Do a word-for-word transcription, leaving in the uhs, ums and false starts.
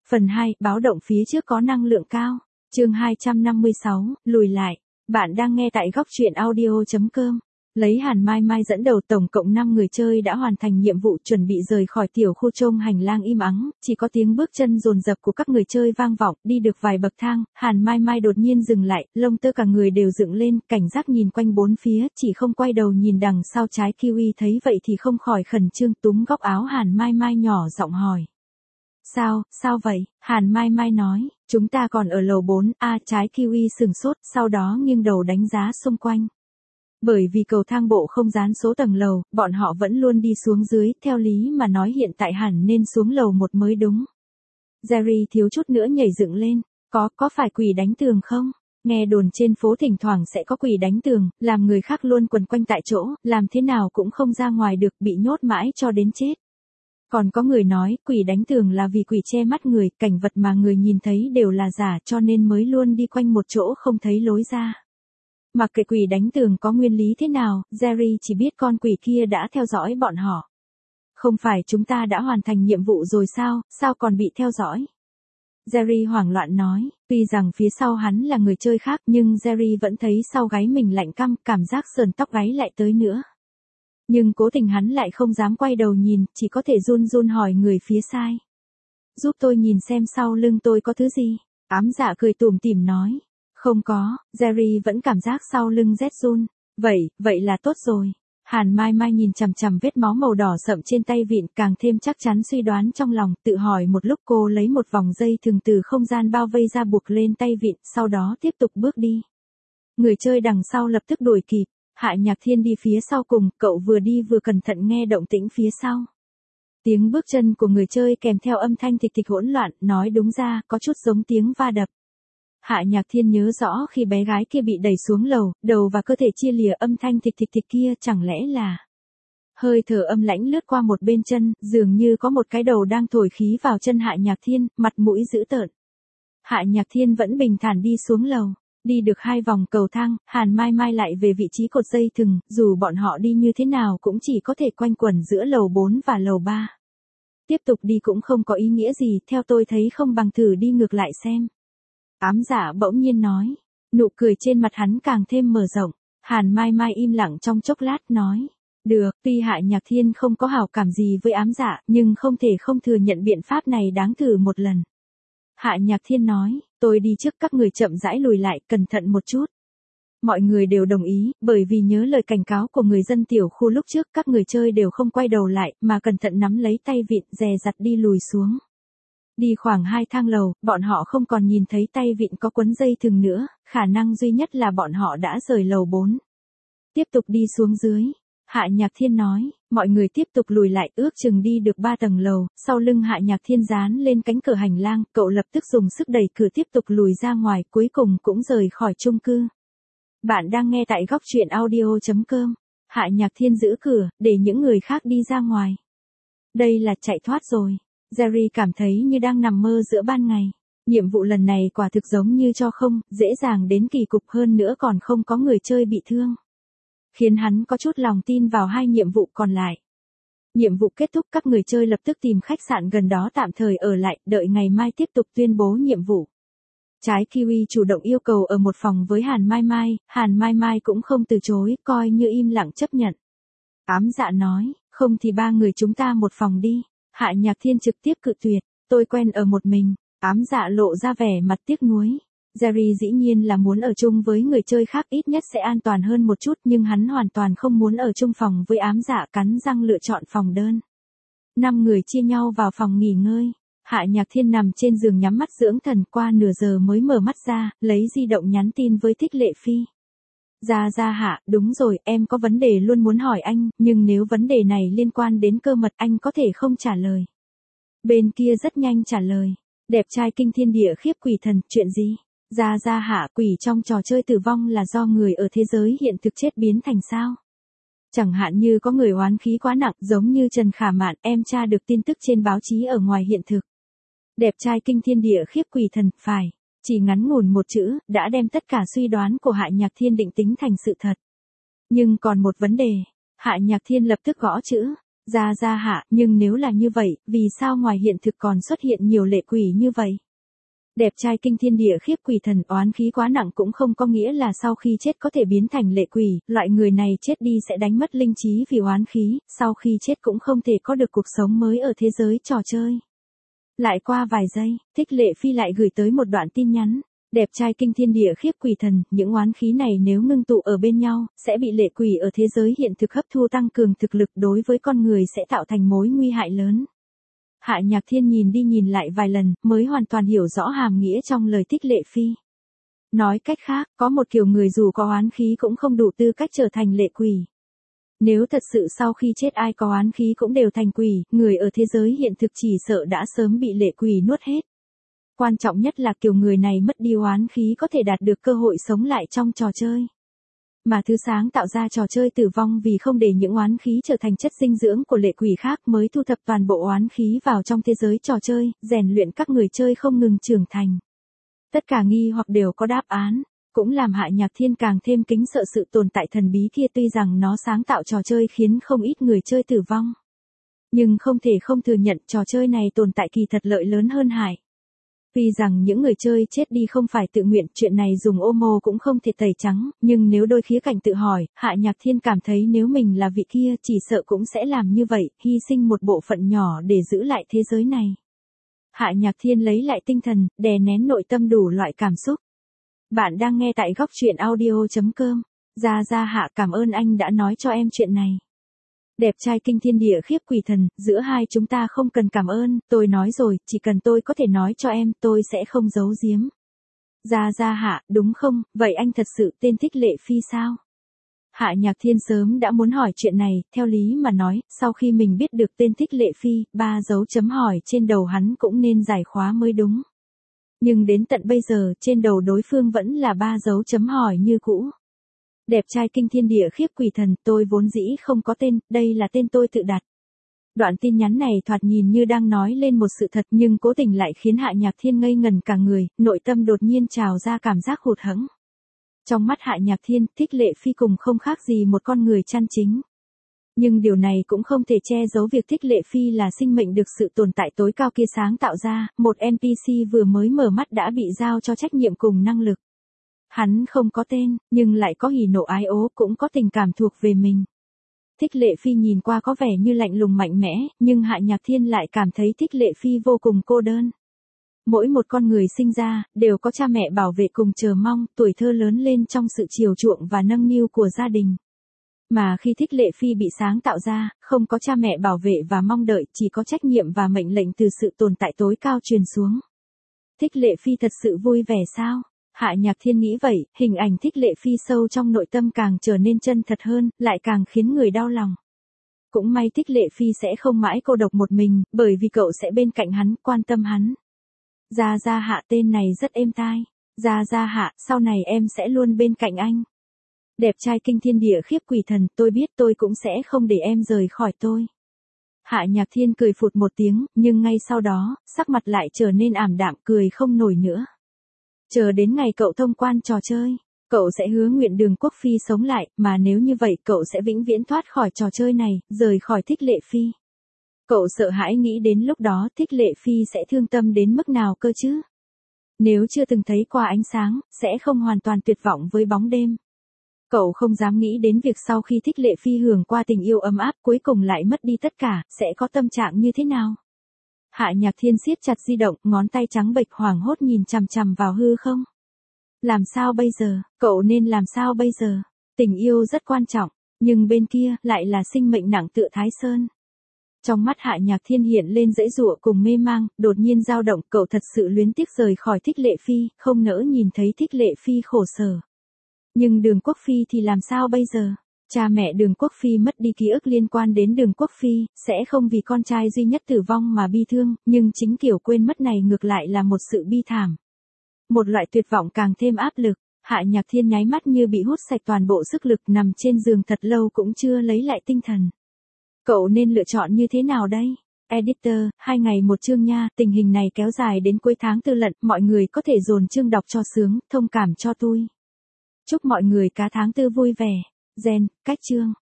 Phần hai, báo động phía trước có năng lượng cao. Chương hai trăm năm mươi sáu, lùi lại. Bạn đang nghe tại góc truyện audio chấm com. Lấy Hàn Mai Mai dẫn đầu, tổng cộng năm người chơi đã hoàn thành nhiệm vụ, chuẩn bị rời khỏi tiểu khu trông hành lang im ắng, chỉ có tiếng bước chân dồn dập của các người chơi vang vọng. Đi được vài bậc thang, Hàn Mai Mai đột nhiên dừng lại, lông tơ cả người đều dựng lên, cảnh giác nhìn quanh bốn phía, chỉ không quay đầu nhìn đằng sau. Trái Kiwi thấy vậy thì không khỏi khẩn trương, túm góc áo Hàn Mai Mai nhỏ giọng hỏi. Sao, sao vậy? Hàn Mai Mai nói, chúng ta còn ở lầu bốn, a à, trái Kiwi sừng sốt, sau đó nghiêng đầu đánh giá xung quanh. Bởi vì cầu thang bộ không dán số tầng lầu, bọn họ vẫn luôn đi xuống dưới, theo lý mà nói hiện tại hẳn nên xuống lầu một mới đúng. Jerry thiếu chút nữa nhảy dựng lên, có, có phải quỷ đánh tường không? Nghe đồn trên phố thỉnh thoảng sẽ có quỷ đánh tường, làm người khác luôn quần quanh tại chỗ, làm thế nào cũng không ra ngoài được, bị nhốt mãi cho đến chết. Còn có người nói, quỷ đánh tường là vì quỷ che mắt người, cảnh vật mà người nhìn thấy đều là giả cho nên mới luôn đi quanh một chỗ không thấy lối ra. Mặc kệ quỷ đánh tường có nguyên lý thế nào, Jerry chỉ biết con quỷ kia đã theo dõi bọn họ. Không phải chúng ta đã hoàn thành nhiệm vụ rồi sao, sao còn bị theo dõi? Jerry hoảng loạn nói, tuy rằng phía sau hắn là người chơi khác nhưng Jerry vẫn thấy sau gáy mình lạnh căm, cảm giác sờn tóc gáy lại tới nữa. Nhưng cố tình hắn lại không dám quay đầu nhìn, chỉ có thể run run hỏi người phía sai. Giúp tôi nhìn xem sau lưng tôi có thứ gì. Ám dạ cười tủm tỉm nói. Không có, Jerry vẫn cảm giác sau lưng rét run. Vậy, vậy là tốt rồi. Hàn Mai Mai nhìn chằm chằm vết máu màu đỏ sậm trên tay vịn, càng thêm chắc chắn suy đoán trong lòng, tự hỏi một lúc. Cô lấy một vòng dây thừng từ không gian bao vây ra buộc lên tay vịn, sau đó tiếp tục bước đi. Người chơi đằng sau lập tức đuổi kịp. Hạ Nhạc Thiên đi phía sau cùng, cậu vừa đi vừa cẩn thận nghe động tĩnh phía sau. Tiếng bước chân của người chơi kèm theo âm thanh thịch thịch hỗn loạn, nói đúng ra, có chút giống tiếng va đập. Hạ Nhạc Thiên nhớ rõ khi bé gái kia bị đẩy xuống lầu, đầu và cơ thể chia lìa, âm thanh thịch thịch thịch kia chẳng lẽ là... Hơi thở âm lãnh lướt qua một bên chân, dường như có một cái đầu đang thổi khí vào chân Hạ Nhạc Thiên, mặt mũi dữ tợn. Hạ Nhạc Thiên vẫn bình thản đi xuống lầu. Đi được hai vòng cầu thang, Hàn Mai Mai lại về vị trí cột dây thừng, dù bọn họ đi như thế nào cũng chỉ có thể quanh quẩn giữa lầu bốn và lầu ba. Tiếp tục đi cũng không có ý nghĩa gì, theo tôi thấy không bằng thử đi ngược lại xem. Ám dạ bỗng nhiên nói, nụ cười trên mặt hắn càng thêm mở rộng. Hàn Mai Mai im lặng trong chốc lát nói, được, tuy Hạ Nhạc Thiên không có hảo cảm gì với ám dạ, nhưng không thể không thừa nhận biện pháp này đáng thử một lần. Hạ Nhạc Thiên nói, tôi đi trước, các người chậm rãi lùi lại, cẩn thận một chút. Mọi người đều đồng ý, bởi vì nhớ lời cảnh cáo của người dân tiểu khu lúc trước, các người chơi đều không quay đầu lại, mà cẩn thận nắm lấy tay vịn, dè dặt đi lùi xuống. Đi khoảng hai thang lầu, bọn họ không còn nhìn thấy tay vịn có quấn dây thừng nữa, khả năng duy nhất là bọn họ đã rời lầu bốn. Tiếp tục đi xuống dưới. Hạ Nhạc Thiên nói, mọi người tiếp tục lùi lại, ước chừng đi được ba tầng lầu, sau lưng Hạ Nhạc Thiên dán lên cánh cửa hành lang, cậu lập tức dùng sức đẩy cửa tiếp tục lùi ra ngoài, cuối cùng cũng rời khỏi chung cư. Bạn đang nghe tại góc truyện audio chấm com. Hạ Nhạc Thiên giữ cửa, để những người khác đi ra ngoài. Đây là chạy thoát rồi. Jerry cảm thấy như đang nằm mơ giữa ban ngày. Nhiệm vụ lần này quả thực giống như cho không, dễ dàng đến kỳ cục, hơn nữa còn không có người chơi bị thương. Khiến hắn có chút lòng tin vào hai nhiệm vụ còn lại. Nhiệm vụ kết thúc, các người chơi lập tức tìm khách sạn gần đó tạm thời ở lại, đợi ngày mai tiếp tục tuyên bố nhiệm vụ. Trái Kiwi chủ động yêu cầu ở một phòng với Hàn Mai Mai, Hàn Mai Mai cũng không từ chối, coi như im lặng chấp nhận. Ám dạ nói, không thì ba người chúng ta một phòng đi. Hạ Nhạc Thiên trực tiếp cự tuyệt, tôi quen ở một mình. Ám dạ lộ ra vẻ mặt tiếc nuối. Jerry dĩ nhiên là muốn ở chung với người chơi khác, ít nhất sẽ an toàn hơn một chút, nhưng hắn hoàn toàn không muốn ở chung phòng với ám dạ, cắn răng lựa chọn phòng đơn. Năm người chia nhau vào phòng nghỉ ngơi. Hạ Nhạc Thiên nằm trên giường nhắm mắt dưỡng thần, qua nửa giờ mới mở mắt ra, lấy di động nhắn tin với Thích Lệ Phi. Ra ra Hạ, đúng rồi, em có vấn đề luôn muốn hỏi anh, nhưng nếu vấn đề này liên quan đến cơ mật anh có thể không trả lời. Bên kia rất nhanh trả lời. Đẹp trai kinh thiên địa khiếp quỷ thần, chuyện gì? Ra ra Hạ, quỷ trong trò chơi tử vong là do người ở thế giới hiện thực chết biến thành sao? Chẳng hạn như có người oán khí quá nặng, giống như Trần Khả Mạn, em tra được tin tức trên báo chí ở ngoài hiện thực. Đẹp trai kinh thiên địa khiếp quỷ thần, phải. Chỉ ngắn ngủn một chữ, đã đem tất cả suy đoán của Hạ Nhạc Thiên định tính thành sự thật. Nhưng còn một vấn đề. Hạ Nhạc Thiên lập tức gõ chữ. Gia Gia Hạ, nhưng nếu là như vậy, vì sao ngoài hiện thực còn xuất hiện nhiều lệ quỷ như vậy? Đẹp trai kinh thiên địa khiếp quỷ thần, oán khí quá nặng cũng không có nghĩa là sau khi chết có thể biến thành lệ quỷ, loại người này chết đi sẽ đánh mất linh trí vì oán khí, sau khi chết cũng không thể có được cuộc sống mới ở thế giới trò chơi. Lại qua vài giây, Thích Lệ Phi lại gửi tới một đoạn tin nhắn. Đẹp trai kinh thiên địa khiếp quỷ thần, những oán khí này nếu ngưng tụ ở bên nhau, sẽ bị lệ quỷ ở thế giới hiện thực hấp thu tăng cường thực lực đối với con người sẽ tạo thành mối nguy hại lớn. Hạ Nhạc Thiên nhìn đi nhìn lại vài lần, mới hoàn toàn hiểu rõ hàm nghĩa trong lời Thích Lệ Phi. Nói cách khác, có một kiểu người dù có oán khí cũng không đủ tư cách trở thành lệ quỷ. Nếu thật sự sau khi chết ai có oán khí cũng đều thành quỷ, người ở thế giới hiện thực chỉ sợ đã sớm bị lệ quỷ nuốt hết. Quan trọng nhất là kiểu người này mất đi oán khí có thể đạt được cơ hội sống lại trong trò chơi. Mà thứ sáng tạo ra trò chơi tử vong vì không để những oán khí trở thành chất dinh dưỡng của lệ quỷ khác mới thu thập toàn bộ oán khí vào trong thế giới trò chơi, rèn luyện các người chơi không ngừng trưởng thành. Tất cả nghi hoặc đều có đáp án, cũng làm Hạ Nhạc Thiên càng thêm kính sợ sự tồn tại thần bí kia tuy rằng nó sáng tạo trò chơi khiến không ít người chơi tử vong. Nhưng không thể không thừa nhận trò chơi này tồn tại kỳ thật lợi lớn hơn hại. Tuy rằng những người chơi chết đi không phải tự nguyện, chuyện này dùng ô mô cũng không thể tẩy trắng, nhưng nếu đôi khía cạnh tự hỏi, Hạ Nhạc Thiên cảm thấy nếu mình là vị kia chỉ sợ cũng sẽ làm như vậy, hy sinh một bộ phận nhỏ để giữ lại thế giới này. Hạ Nhạc Thiên lấy lại tinh thần, đè nén nội tâm đủ loại cảm xúc. Bạn đang nghe tại góc truyện audio chấm com. Gia Gia Hạ, cảm ơn anh đã nói cho em chuyện này. Đẹp trai kinh thiên địa khiếp quỷ thần, giữa hai chúng ta không cần cảm ơn, tôi nói rồi, chỉ cần tôi có thể nói cho em, tôi sẽ không giấu giếm. Gia Gia Hạ, đúng không, vậy anh thật sự tên Thích Lệ Phi sao? Hạ Nhạc Thiên sớm đã muốn hỏi chuyện này, theo lý mà nói, sau khi mình biết được tên Thích Lệ Phi, ba dấu chấm hỏi trên đầu hắn cũng nên giải khóa mới đúng. Nhưng đến tận bây giờ, trên đầu đối phương vẫn là ba dấu chấm hỏi như cũ. Đẹp trai kinh thiên địa khiếp quỷ thần, tôi vốn dĩ không có tên, đây là tên tôi tự đặt. Đoạn tin nhắn này thoạt nhìn như đang nói lên một sự thật nhưng cố tình lại khiến Hạ Nhạc Thiên ngây ngần cả người, nội tâm đột nhiên trào ra cảm giác hụt hẫng. Trong mắt Hạ Nhạc Thiên, Thích Lệ Phi cùng không khác gì một con người chân chính. Nhưng điều này cũng không thể che giấu việc Thích Lệ Phi là sinh mệnh được sự tồn tại tối cao kia sáng tạo ra, một en pê xê vừa mới mở mắt đã bị giao cho trách nhiệm cùng năng lực. Hắn không có tên, nhưng lại có hỉ nộ ái ố, cũng có tình cảm thuộc về mình. Thích Lệ Phi nhìn qua có vẻ như lạnh lùng mạnh mẽ, nhưng Hạ Nhạc Thiên lại cảm thấy Thích Lệ Phi vô cùng cô đơn. Mỗi một con người sinh ra, đều có cha mẹ bảo vệ cùng chờ mong, tuổi thơ lớn lên trong sự chiều chuộng và nâng niu của gia đình. Mà khi Thích Lệ Phi bị sáng tạo ra, không có cha mẹ bảo vệ và mong đợi, chỉ có trách nhiệm và mệnh lệnh từ sự tồn tại tối cao truyền xuống. Thích Lệ Phi thật sự vui vẻ sao? Hạ Nhạc Thiên nghĩ vậy, hình ảnh Thích Lệ Phi sâu trong nội tâm càng trở nên chân thật hơn, lại càng khiến người đau lòng. Cũng may Thích Lệ Phi sẽ không mãi cô độc một mình, bởi vì cậu sẽ bên cạnh hắn, quan tâm hắn. Gia Gia Hạ, tên này rất êm tai. Gia Gia Hạ, sau này em sẽ luôn bên cạnh anh. Đẹp trai kinh thiên địa khiếp quỷ thần, tôi biết tôi cũng sẽ không để em rời khỏi tôi. Hạ Nhạc Thiên cười phụt một tiếng, nhưng ngay sau đó, sắc mặt lại trở nên ảm đạm, cười không nổi nữa. Chờ đến ngày cậu thông quan trò chơi, cậu sẽ hứa nguyện Đường Quốc Phi sống lại, mà nếu như vậy cậu sẽ vĩnh viễn thoát khỏi trò chơi này, rời khỏi Thích Lệ Phi. Cậu sợ hãi nghĩ đến lúc đó Thích Lệ Phi sẽ thương tâm đến mức nào cơ chứ? Nếu chưa từng thấy qua ánh sáng, sẽ không hoàn toàn tuyệt vọng với bóng đêm. Cậu không dám nghĩ đến việc sau khi Thích Lệ Phi hưởng qua tình yêu ấm áp cuối cùng lại mất đi tất cả, sẽ có tâm trạng như thế nào? Hạ Nhạc Thiên siết chặt di động, ngón tay trắng bệch hoảng hốt nhìn chằm chằm vào hư không. Làm sao bây giờ, cậu nên làm sao bây giờ? Tình yêu rất quan trọng, nhưng bên kia lại là sinh mệnh nặng tựa Thái Sơn. Trong mắt Hạ Nhạc Thiên hiện lên dãy dụa cùng mê mang, đột nhiên dao động, cậu thật sự luyến tiếc rời khỏi Thích Lệ Phi, không nỡ nhìn thấy Thích Lệ Phi khổ sở. Nhưng Đường Quốc Phi thì làm sao bây giờ? Cha mẹ Đường Quốc Phi mất đi ký ức liên quan đến Đường Quốc Phi, sẽ không vì con trai duy nhất tử vong mà bi thương, nhưng chính kiểu quên mất này ngược lại là một sự bi thảm. Một loại tuyệt vọng càng thêm áp lực, Hạ Nhạc Thiên nháy mắt như bị hút sạch toàn bộ sức lực, nằm trên giường thật lâu cũng chưa lấy lại tinh thần. Cậu nên lựa chọn như thế nào đây? Editor, hai ngày một chương nha, tình hình này kéo dài đến cuối tháng tư lận, mọi người có thể dồn chương đọc cho sướng, thông cảm cho tôi. Chúc mọi người cá tháng tư vui vẻ. Gen, cách chương.